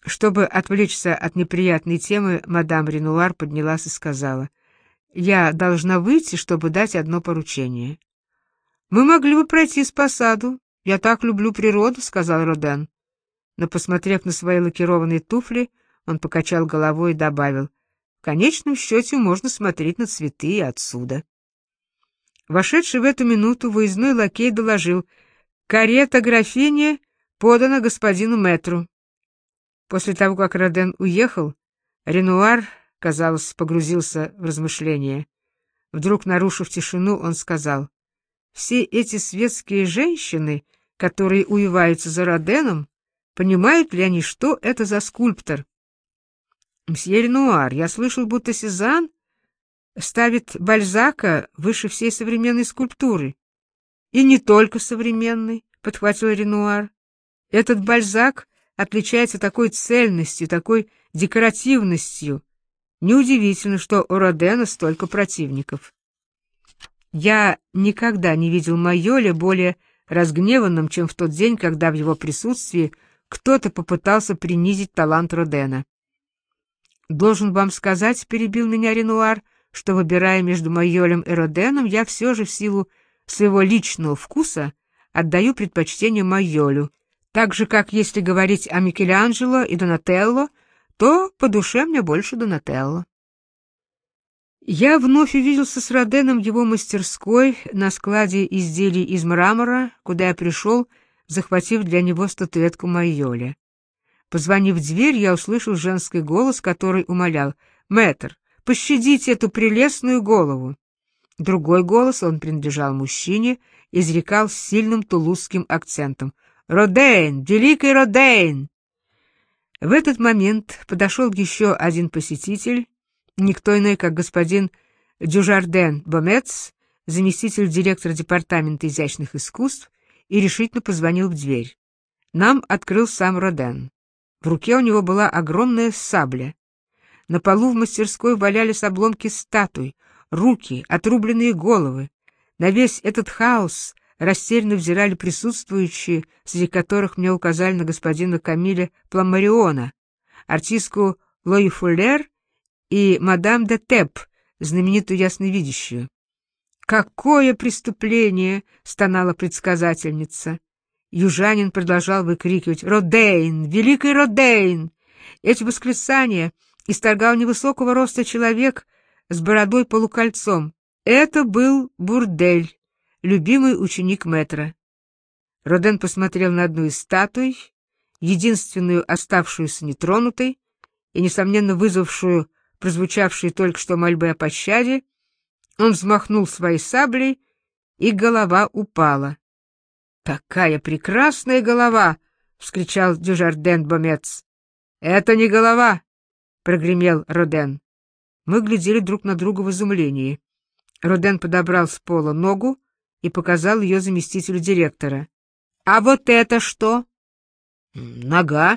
Чтобы отвлечься от неприятной темы, мадам Ренуар поднялась и сказала: «Я должна выйти, чтобы дать одно поручение». «Мы могли бы пройтись по саду. Я так люблю природу», — сказал Роден. Но, посмотрев на свои лакированные туфли, он покачал головой и добавил: «В конечном счете можно смотреть на цветы и отсюда». Вошедший в эту минуту выездной лакей доложил: «Карета графини подана господину мэтру». После того, как Роден уехал, Ренуар, казалось, погрузился в размышления. Вдруг, нарушив тишину, он сказал: «Все эти светские женщины, которые увиваются за Роденом, понимают ли они, что это за скульптор?» «Мсье Ренуар, я слышал, будто Сезанн ставит Бальзака выше всей современной скульптуры». «И не только современной», — подхватил Ренуар. «Этот Бальзак отличается такой цельностью, такой декоративностью. Неудивительно, что у Родена столько противников». Я никогда не видел Майоля более разгневанным, чем в тот день, когда в его присутствии кто-то попытался принизить талант Родена. «Должен вам сказать, — перебил меня Ренуар, — что, выбирая между Майолем и Роденом, я все же в силу своего личного вкуса отдаю предпочтение Майолю, так же, как если говорить о Микеланджело и Донателло, то по душе мне больше Донателло». Я вновь увиделся с Роденом в его мастерской на складе изделий из мрамора, куда я пришел, захватив для него статуэтку Майоля. Позвонив в дверь, я услышал женский голос, который умолял: «Мэтр, пощадите эту прелестную голову». Другой голос, он принадлежал мужчине, изрекал с сильным тулузским акцентом: «Роден! Великий Роден!» В этот момент подошел еще один посетитель, никто иной, как господин Дюжарден Бомец, заместитель директора департамента изящных искусств, и решительно позвонил в дверь. Нам открыл сам Роден. В руке у него была огромная сабля. На полу в мастерской валялись обломки статуй, руки, отрубленные головы. На весь этот хаос растерянно взирали присутствующие, среди которых мне указали на господина Камиля Пламариона, артистку Лои Фуллер и мадам де Теп, знаменитую ясновидящую. «Какое преступление!» — стонала предсказательница. Южанин продолжал выкрикивать: «Родейн! Великий Родейн!» Эти восклицания исторгал невысокого роста человек с бородой полукольцом. Это был Бурдель, любимый ученик мэтра. Роден посмотрел на одну из статуй, единственную оставшуюся нетронутой и, несомненно, вызвавшую прозвучавшие только что мольбы о пощаде. Он взмахнул своей саблей, и голова упала. «Такая прекрасная голова!» — вскричал Дюжарден Бомец. «Это не голова!» — прогремел Роден. Мы глядели друг на друга в изумлении. Роден подобрал с пола ногу и показал ее заместителю директора. «А вот это что?» «Нога».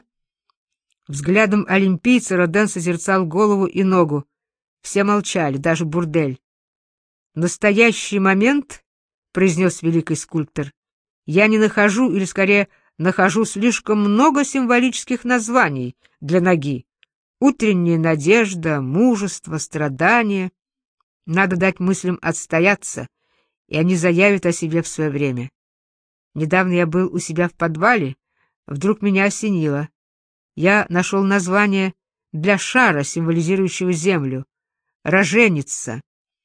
Взглядом олимпийца Роден созерцал голову и ногу. Все молчали, даже Бурдель. «В настоящий момент, — произнес великий скульптор, — я не нахожу, или скорее нахожу слишком много символических названий для ноги. Утренняя надежда, мужество, страдание. Надо дать мыслям отстояться, и они заявят о себе в свое время. Недавно я был у себя в подвале, вдруг меня осенило. Я нашел название для шара, символизирующего землю. Роженица.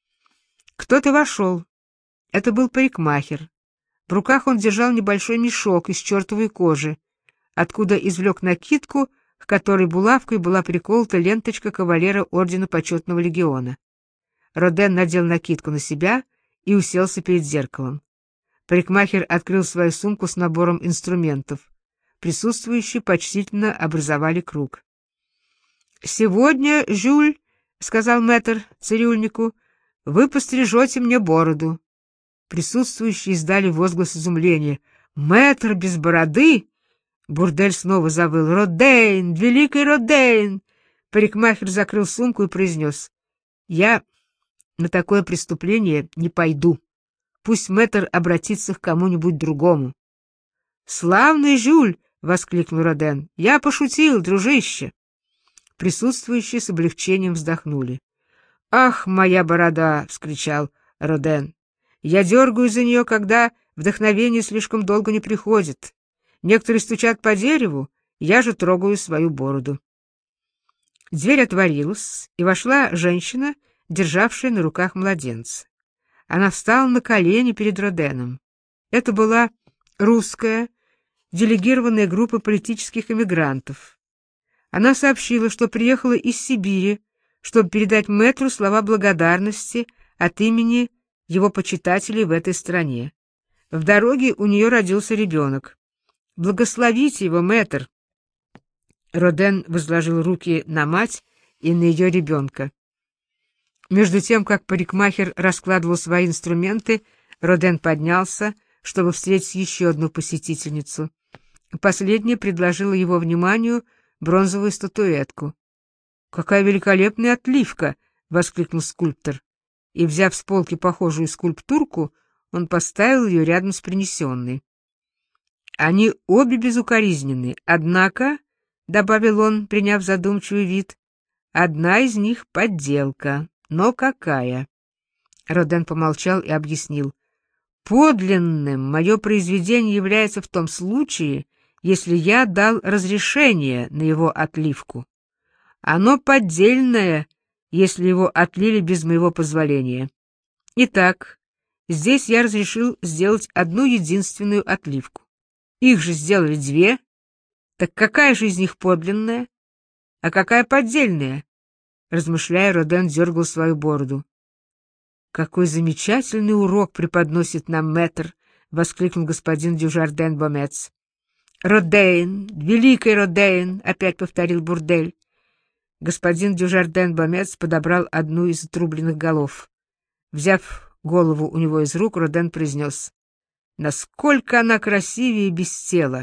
Кто-то вошел. Это был парикмахер. В руках он держал небольшой мешок из чертовой кожи, откуда извлек накидку, к которой булавкой была приколота ленточка кавалера ордена почетного легиона. Роден надел накидку на себя и уселся перед зеркалом. Парикмахер открыл свою сумку с набором инструментов. Присутствующие почтительно образовали круг. «Сегодня, Жюль, — сказал мэтр цирюльнику, — вы пострижете мне бороду». Присутствующие издали возглас изумления. «Мэтр без бороды?» Бурдель снова завыл: «Родейн! Великий Родейн!» Парикмахер закрыл сумку и произнес: «Я на такое преступление не пойду. Пусть мэтр обратится к кому-нибудь другому». «Славный Жюль!» — воскликнул Роден. «Я пошутил, дружище!» Присутствующие с облегчением вздохнули. «Ах, моя борода!» — вскричал Роден. «Я дергаю за нее, когда вдохновение слишком долго не приходит. Некоторые стучат по дереву, я же трогаю свою бороду». Дверь отворилась, и вошла женщина, державшая на руках младенца. Она встала на колени перед Роденом. Это была русская, делегированная группа политических эмигрантов. Она сообщила, что приехала из Сибири, чтобы передать мэтру слова благодарности от имени его почитателей в этой стране. В дороге у нее родился ребенок. «Благословите его, мэтр!» Роден возложил руки на мать и на ее ребенка. Между тем, как парикмахер раскладывал свои инструменты, Роден поднялся, чтобы встретить еще одну посетительницу. Последняя предложила его вниманию бронзовую статуэтку. «Какая великолепная отливка!» — воскликнул скульптор. И, взяв с полки похожую скульптурку, он поставил ее рядом с принесенной. «Они обе безукоризненны, однако, — добавил он, приняв задумчивый вид, — одна из них — подделка. Но какая?» Роден помолчал и объяснил. «Подлинным мое произведение является в том случае, если я дал разрешение на его отливку. Оно поддельное, если его отлили без моего позволения. Итак, здесь я разрешил сделать одну единственную отливку. Их же сделали две. Так какая же из них подлинная, а какая поддельная?» Размышляя, Роден дергал свою бороду. «Какой замечательный урок преподносит нам мэтр!» — воскликнул господин Дюжарден-Бомец. «Роден, великий Роден!» — опять повторил Бурдель. Господин Дюжарден-Бомец подобрал одну из отрубленных голов. Взяв голову у него из рук, Роден произнес: «Насколько она красивее без тела!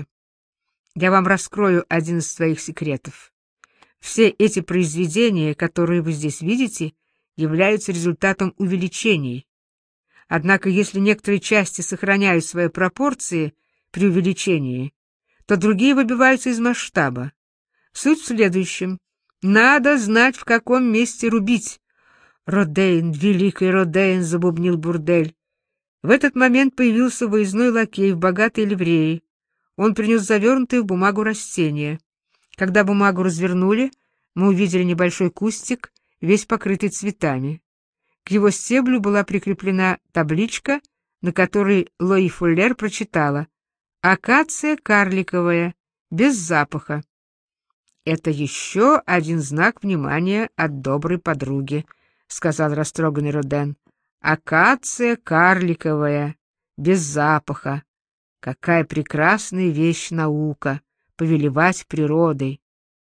Я вам раскрою один из своих секретов. Все эти произведения, которые вы здесь видите, являются результатом увеличений. Однако, если некоторые части сохраняют свои пропорции при увеличении, то другие выбиваются из масштаба. Суть в следующем. Надо знать, в каком месте рубить». «Роден, великий Роден!» — забубнил Бурдель. В этот момент появился выездной лакей в богатой ливреи. Он принес завернутые в бумагу растения. Когда бумагу развернули, мы увидели небольшой кустик, весь покрытый цветами. К его стеблю была прикреплена табличка, на которой Лои Фуллер прочитала: «Акация карликовая, без запаха». «Это еще один знак внимания от доброй подруги», — сказал растроганный Роден. «Акация карликовая, без запаха. Какая прекрасная вещь наука — повелевать природой!»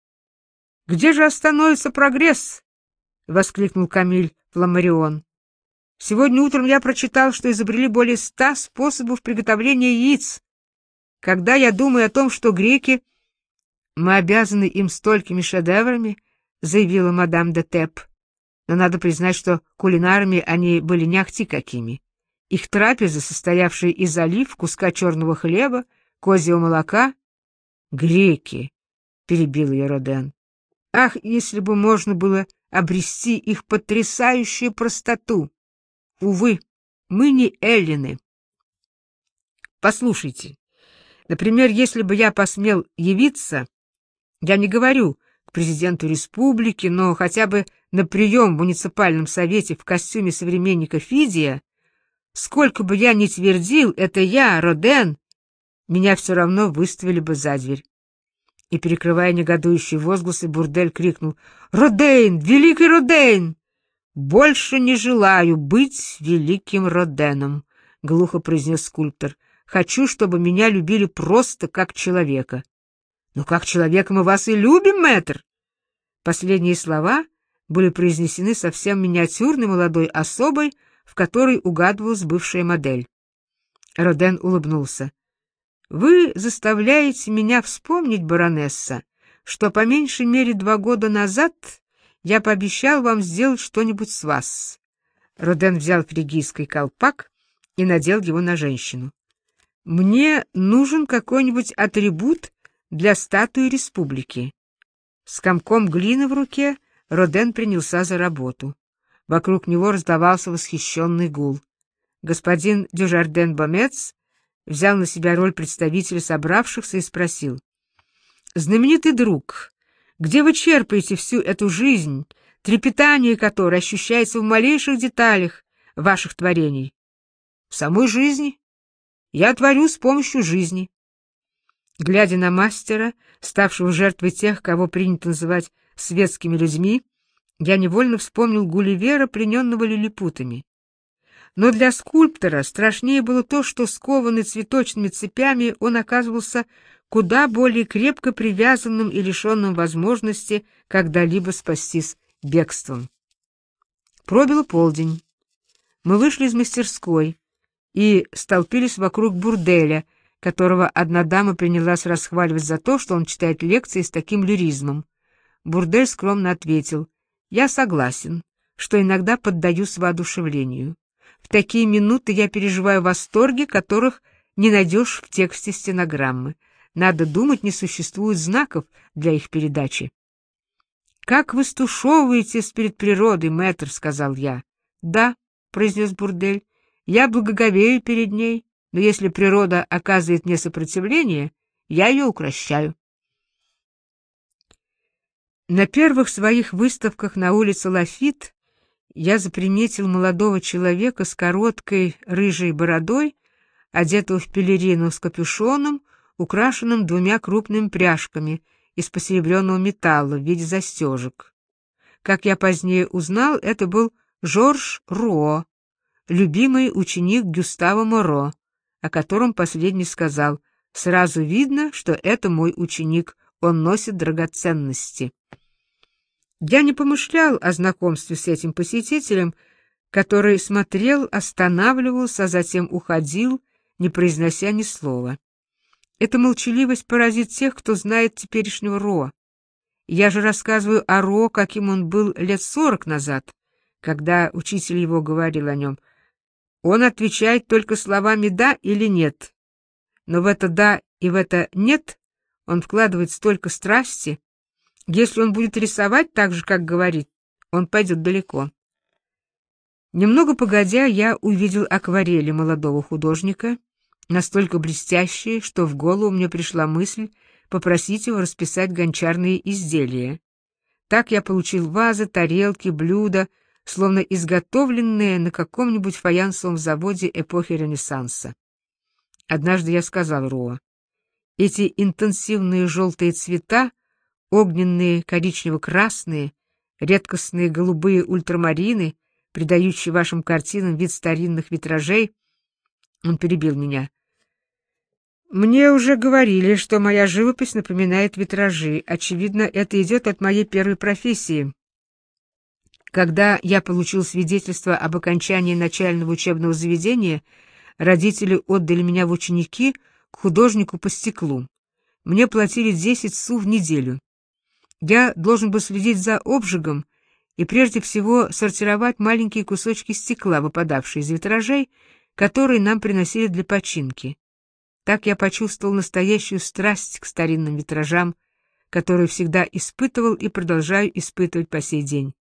«Где же остановится прогресс?» — воскликнул Камиль Фламарион. «Сегодня утром я прочитал, что изобрели более 100 способов приготовления яиц. Когда я думаю о том, что греки... Мы обязаны им столькими шедеврами», — заявила мадам де Теп. «Но надо признать, что кулинарами они были не ахти какими. Их трапеза, состоявшая из олив, куска черного хлеба, козьего молока...» «Греки!» — перебил ее Роден. «Ах, если бы можно было обрести их потрясающую простоту! Увы, мы не эллины. Послушайте, например, если бы я посмел явиться, я не говорю к президенту республики, но хотя бы на прием в муниципальном совете в костюме современника Фидия, сколько бы я ни твердил, это я, Роден, меня все равно выставили бы за дверь». И, перекрывая негодующие возгласы, Бурдель крикнул: «Роден! Великий Роден!» «Больше не желаю быть великим Роденом», — глухо произнес скульптор. «Хочу, чтобы меня любили просто как человека». «Но как человека мы вас и любим, мэтр!» Последние слова были произнесены совсем миниатюрной молодой особой, в которой угадывалась бывшая модель. Роден улыбнулся. «Вы заставляете меня вспомнить, баронесса, что по меньшей мере 2 года назад я пообещал вам сделать что-нибудь с вас». Роден взял фригийский колпак и надел его на женщину. «Мне нужен какой-нибудь атрибут для статуи республики. С комком глины в руке Роден принялся за работу. Вокруг него раздавался восхищенный гул. Господин Дюжарден-Бомец взял на себя роль представителя собравшихся и спросил: «Знаменитый друг, где вы черпаете всю эту жизнь, трепетание которой ощущается в малейших деталях ваших творений?» «В самой жизни. Я творю с помощью жизни». Глядя на мастера, ставшего жертвой тех, кого принято называть светскими людьми, я невольно вспомнил Гулливера, плененного лилипутами. Но для скульптора страшнее было то, что, скованный цветочными цепями, он оказывался куда более крепко привязанным и лишенным возможности когда-либо спастись бегством. Пробило полдень. Мы вышли из мастерской и столпились вокруг бурделя, которого одна дама принялась расхваливать за то, что он читает лекции с таким лиризмом. Бурдель скромно ответил: «Я согласен, что иногда поддаюсь воодушевлению. В такие минуты я переживаю восторги, которых не найдешь в тексте стенограммы. Надо думать, не существует знаков для их передачи». «Как вы стушевываетесь перед природой, мэтр», — сказал я. «Да», — произнес Бурдель, — «я благоговею перед ней, но если природа оказывает мне сопротивление, я ее укрощаю». На первых своих выставках на улице Лафит я заприметил молодого человека с короткой рыжей бородой, одетого в пелерину с капюшоном, украшенным 2 крупными пряжками из посеребренного металла в виде застежек. Как я позднее узнал, это был Жорж Руо, любимый ученик Гюстава Моро, о котором последний сказал: «Сразу видно, что это мой ученик, он носит драгоценности». Я не помышлял о знакомстве с этим посетителем, который смотрел, останавливался, а затем уходил, не произнося ни слова. Эта молчаливость поразит тех, кто знает теперешнего Ро. Я же рассказываю о Ро, каким он был лет 40 назад, когда учитель его говорил о нем. Он отвечает только словами «да» или «нет». Но в это «да» и в это «нет» он вкладывает столько страсти. Если он будет рисовать так же, как говорит, он пойдет далеко. Немного погодя, я увидел акварели молодого художника, настолько блестящие, что в голову мне пришла мысль попросить его расписать гончарные изделия. Так я получил вазы, тарелки, блюда, словно изготовленные на каком-нибудь фаянсовом заводе эпохи Ренессанса. Однажды я сказал Руо: «Эти интенсивные желтые цвета, огненные коричнево-красные, редкостные голубые ультрамарины, придающие вашим картинам вид старинных витражей». Он перебил меня: «Мне уже говорили, что моя живопись напоминает витражи. Очевидно, это идет от моей первой профессии. Когда я получил свидетельство об окончании начального учебного заведения, родители отдали меня в ученики к художнику по стеклу. Мне платили 10 су в неделю. Я должен был следить за обжигом и прежде всего сортировать маленькие кусочки стекла, выпадавшие из витражей, которые нам приносили для починки. Так я почувствовал настоящую страсть к старинным витражам, которую всегда испытывал и продолжаю испытывать по сей день.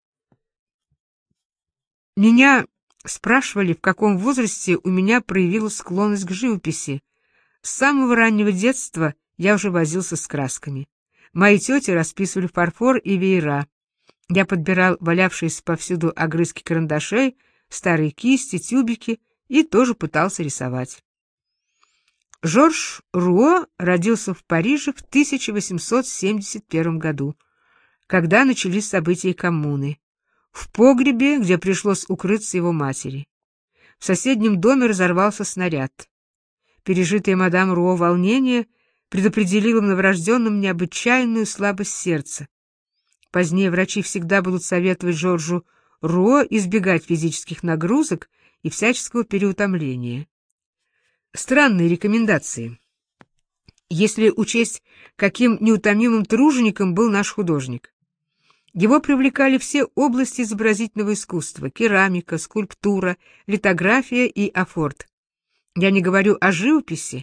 Меня спрашивали, в каком возрасте у меня проявилась склонность к живописи. С самого раннего детства я уже возился с красками. Мои тети расписывали фарфор и веера. Я подбирал валявшиеся повсюду огрызки карандашей, старые кисти, тюбики и тоже пытался рисовать. Жорж Руо родился в Париже в 1871 году, когда начались события коммуны, в погребе, где пришлось укрыться его матери. В соседнем доме разорвался снаряд. Пережитое мадам Руо волнение предопределило новорожденным необычайную слабость сердца. Позднее врачи всегда будут советовать Жоржу Руо избегать физических нагрузок и всяческого переутомления. Странные рекомендации, если учесть, каким неутомимым тружеником был наш художник. Его привлекали все области изобразительного искусства: керамика, скульптура, литография и афорт. Я не говорю о живописи,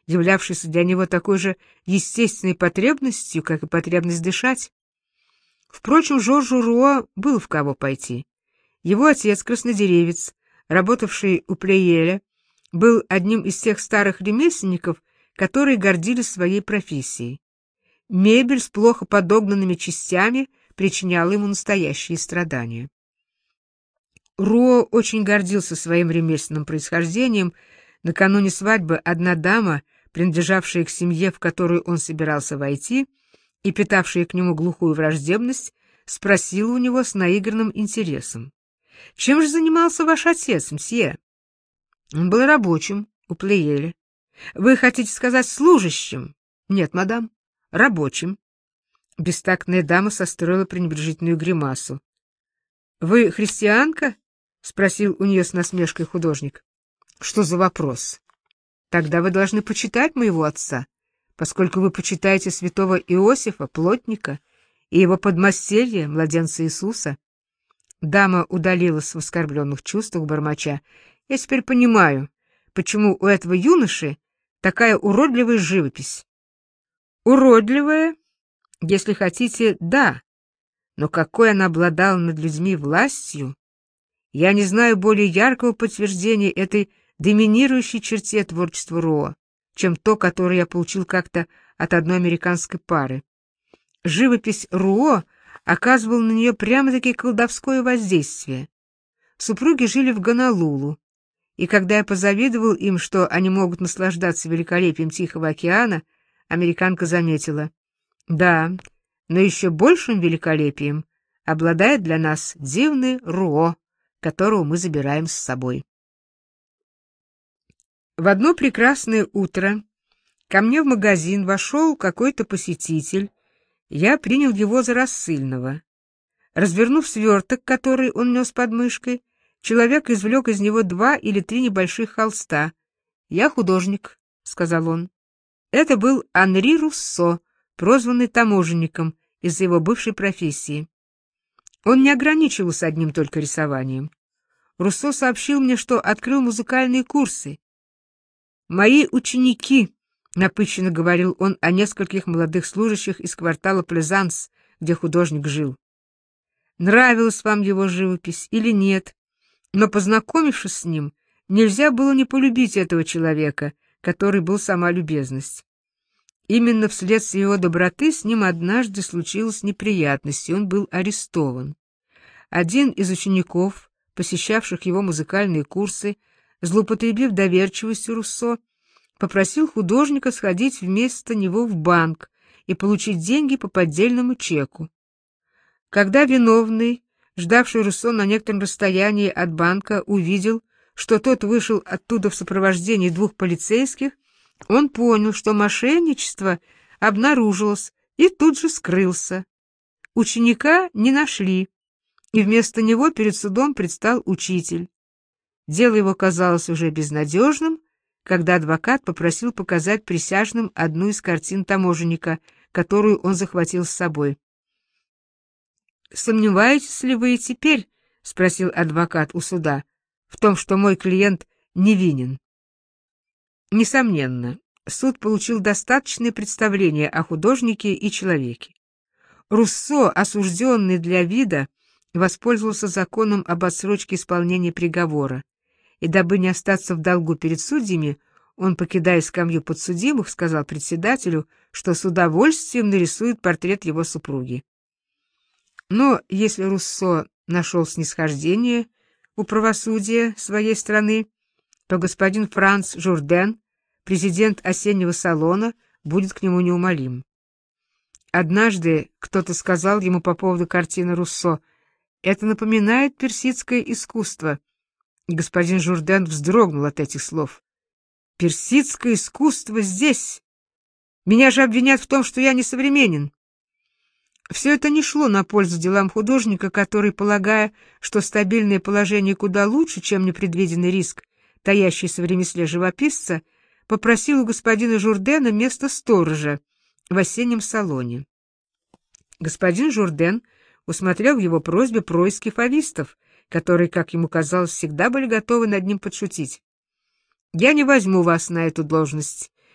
являвшийся для него такой же естественной потребностью, как и потребность дышать. Впрочем, Жоржу Руа был в кого пойти. Его отец, краснодеревец, работавший у Плееля, был одним из тех старых ремесленников, которые гордились своей профессией. Мебель с плохо подогнанными частями причиняла ему настоящие страдания. Руа очень гордился своим ремесленным происхождением. Накануне свадьбы одна дама, принадлежавшая к семье, в которую он собирался войти, и питавшая к нему глухую враждебность, спросила у него с наигранным интересом: «Чем же занимался ваш отец, мсье?» «Он был рабочим у Плееля». «Вы хотите сказать служащим?» «Нет, мадам, рабочим». Бестактная дама состроила пренебрежительную гримасу. «Вы христианка?» — спросил у нее с насмешкой художник. «Что за вопрос? Тогда вы должны почитать моего отца, поскольку вы почитаете святого Иосифа, плотника, и его подмастерья, младенца Иисуса». Дама удалилась в оскорбленных чувствах, бормоча: «Я теперь понимаю, почему у этого юноши такая уродливая живопись». «Уродливая? Если хотите, да. Но какой она обладала над людьми властью! Я не знаю более яркого подтверждения этой доминирующей черте творчества Руа, чем то, которое я получил как-то от одной американской пары. Живопись Руа оказывала на нее прямо-таки колдовское воздействие. Супруги жили в Гонолулу, и когда я позавидовал им, что они могут наслаждаться великолепием Тихого океана, американка заметила: «Да, но еще большим великолепием обладает для нас дивный Руа, которого мы забираем с собой». В одно прекрасное утро ко мне в магазин вошел какой-то посетитель. Я принял его за рассыльного. Развернув сверток, который он нес под мышкой, человек извлек из него 2 или 3 небольших холста. «Я художник», — сказал он. Это был Анри Руссо, прозванный таможенником из-за его бывшей профессии. Он не ограничивался одним только рисованием. Руссо сообщил мне, что открыл музыкальные курсы. «Мои ученики», — напыщенно говорил он о нескольких молодых служащих из квартала Плезанс, где художник жил. Нравилась вам его живопись или нет, но, познакомившись с ним, нельзя было не полюбить этого человека, который был сама любезность. Именно вследствие его доброты с ним однажды случилась неприятность, и он был арестован. Один из учеников, посещавших его музыкальные курсы, злоупотребив доверчивостью Руссо, попросил художника сходить вместо него в банк и получить деньги по поддельному чеку. Когда виновный, ждавший Руссо на некотором расстоянии от банка, увидел, что тот вышел оттуда в сопровождении 2 полицейских, он понял, что мошенничество обнаружилось, и тут же скрылся. Ученика не нашли, и вместо него перед судом предстал учитель. Дело его казалось уже безнадежным, когда адвокат попросил показать присяжным одну из картин таможенника, которую он захватил с собой. «Сомневаетесь ли вы и теперь, — спросил адвокат у суда, — в том, что мой клиент невинен?» Несомненно, суд получил достаточное представление о художнике и человеке. Руссо, осужденный для вида, воспользовался законом об отсрочке исполнения приговора, и дабы не остаться в долгу перед судьями, он, покидая скамью подсудимых, сказал председателю, что с удовольствием нарисует портрет его супруги. Но если Руссо нашел снисхождение у правосудия своей страны, то господин Франц Журден, президент осеннего салона, будет к нему неумолим. Однажды кто-то сказал ему по поводу картины Руссо: «Это напоминает персидское искусство». И господин Журден вздрогнул от этих слов. «Персидское искусство здесь! Меня же обвинят в том, что я несовременен». Все это не шло на пользу делам художника, который, полагая, что стабильное положение куда лучше, чем непредвиденный риск, таящийся в ремесле живописца, попросил у господина Журдена место сторожа в осеннем салоне. Господин Журден усмотрел в его просьбе происки фавистов, которые, как ему казалось, всегда были готовы над ним подшутить. «Я не возьму вас на эту должность.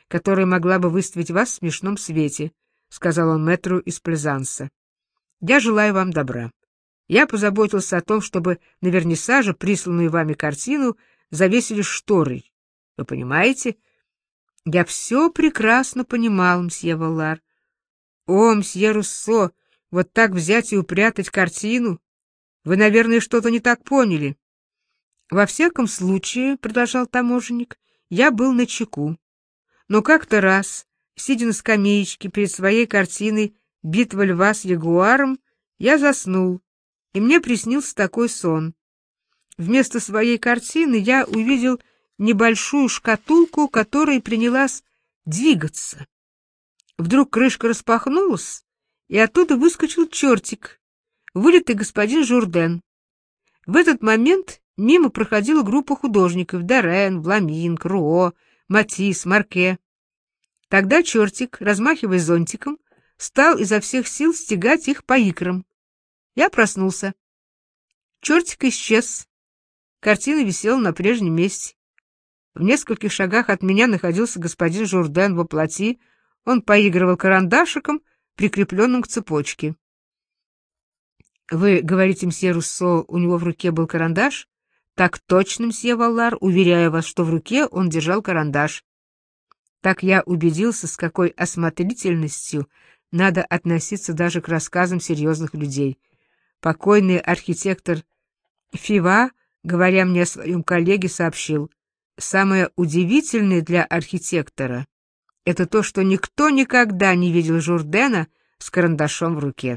которая могла бы выставить вас в смешном свете, — сказал он мэтру из Плезанса. — Я желаю вам добра. Я позаботился о том, чтобы на вернисаже присланную вами картину завесили шторой. Вы понимаете? Я все прекрасно понимал, мсье Валлар. О, мсье Руссо, вот так взять и упрятать картину? Вы, наверное, что-то не так поняли. Во всяком случае, — продолжал таможенник, — я был начеку. Но как-то раз, сидя на скамеечке перед своей картиной «Битва льва с ягуаром», я заснул, и мне приснился такой сон. Вместо своей картины я увидел небольшую шкатулку, которая принялась двигаться. Вдруг крышка распахнулась, и оттуда выскочил чертик, вылитый господин Журден. В этот момент мимо проходила группа художников: Дорен, Бламинк, Руо, Матисс, Марке. Тогда чертик, размахивая зонтиком, стал изо всех сил стегать их по икрам. Я проснулся. Чертик исчез. Картина висела на прежнем месте. В нескольких шагах от меня находился господин Журден во плоти. Он поигрывал карандашиком, прикрепленным к цепочке. — Вы говорите, мсье Руссо, у него в руке был карандаш? — Так точно, мсье Валлар, уверяю вас, что в руке он держал карандаш. Так я убедился, с какой осмотрительностью надо относиться даже к рассказам серьезных людей. Покойный архитектор Фива, говоря мне о своем коллеге, сообщил: самое удивительное для архитектора — это то, что никто никогда не видел Журдена с карандашом в руке.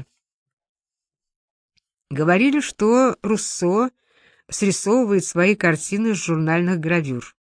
Говорили, что Руссо срисовывает свои картины с журнальных гравюр.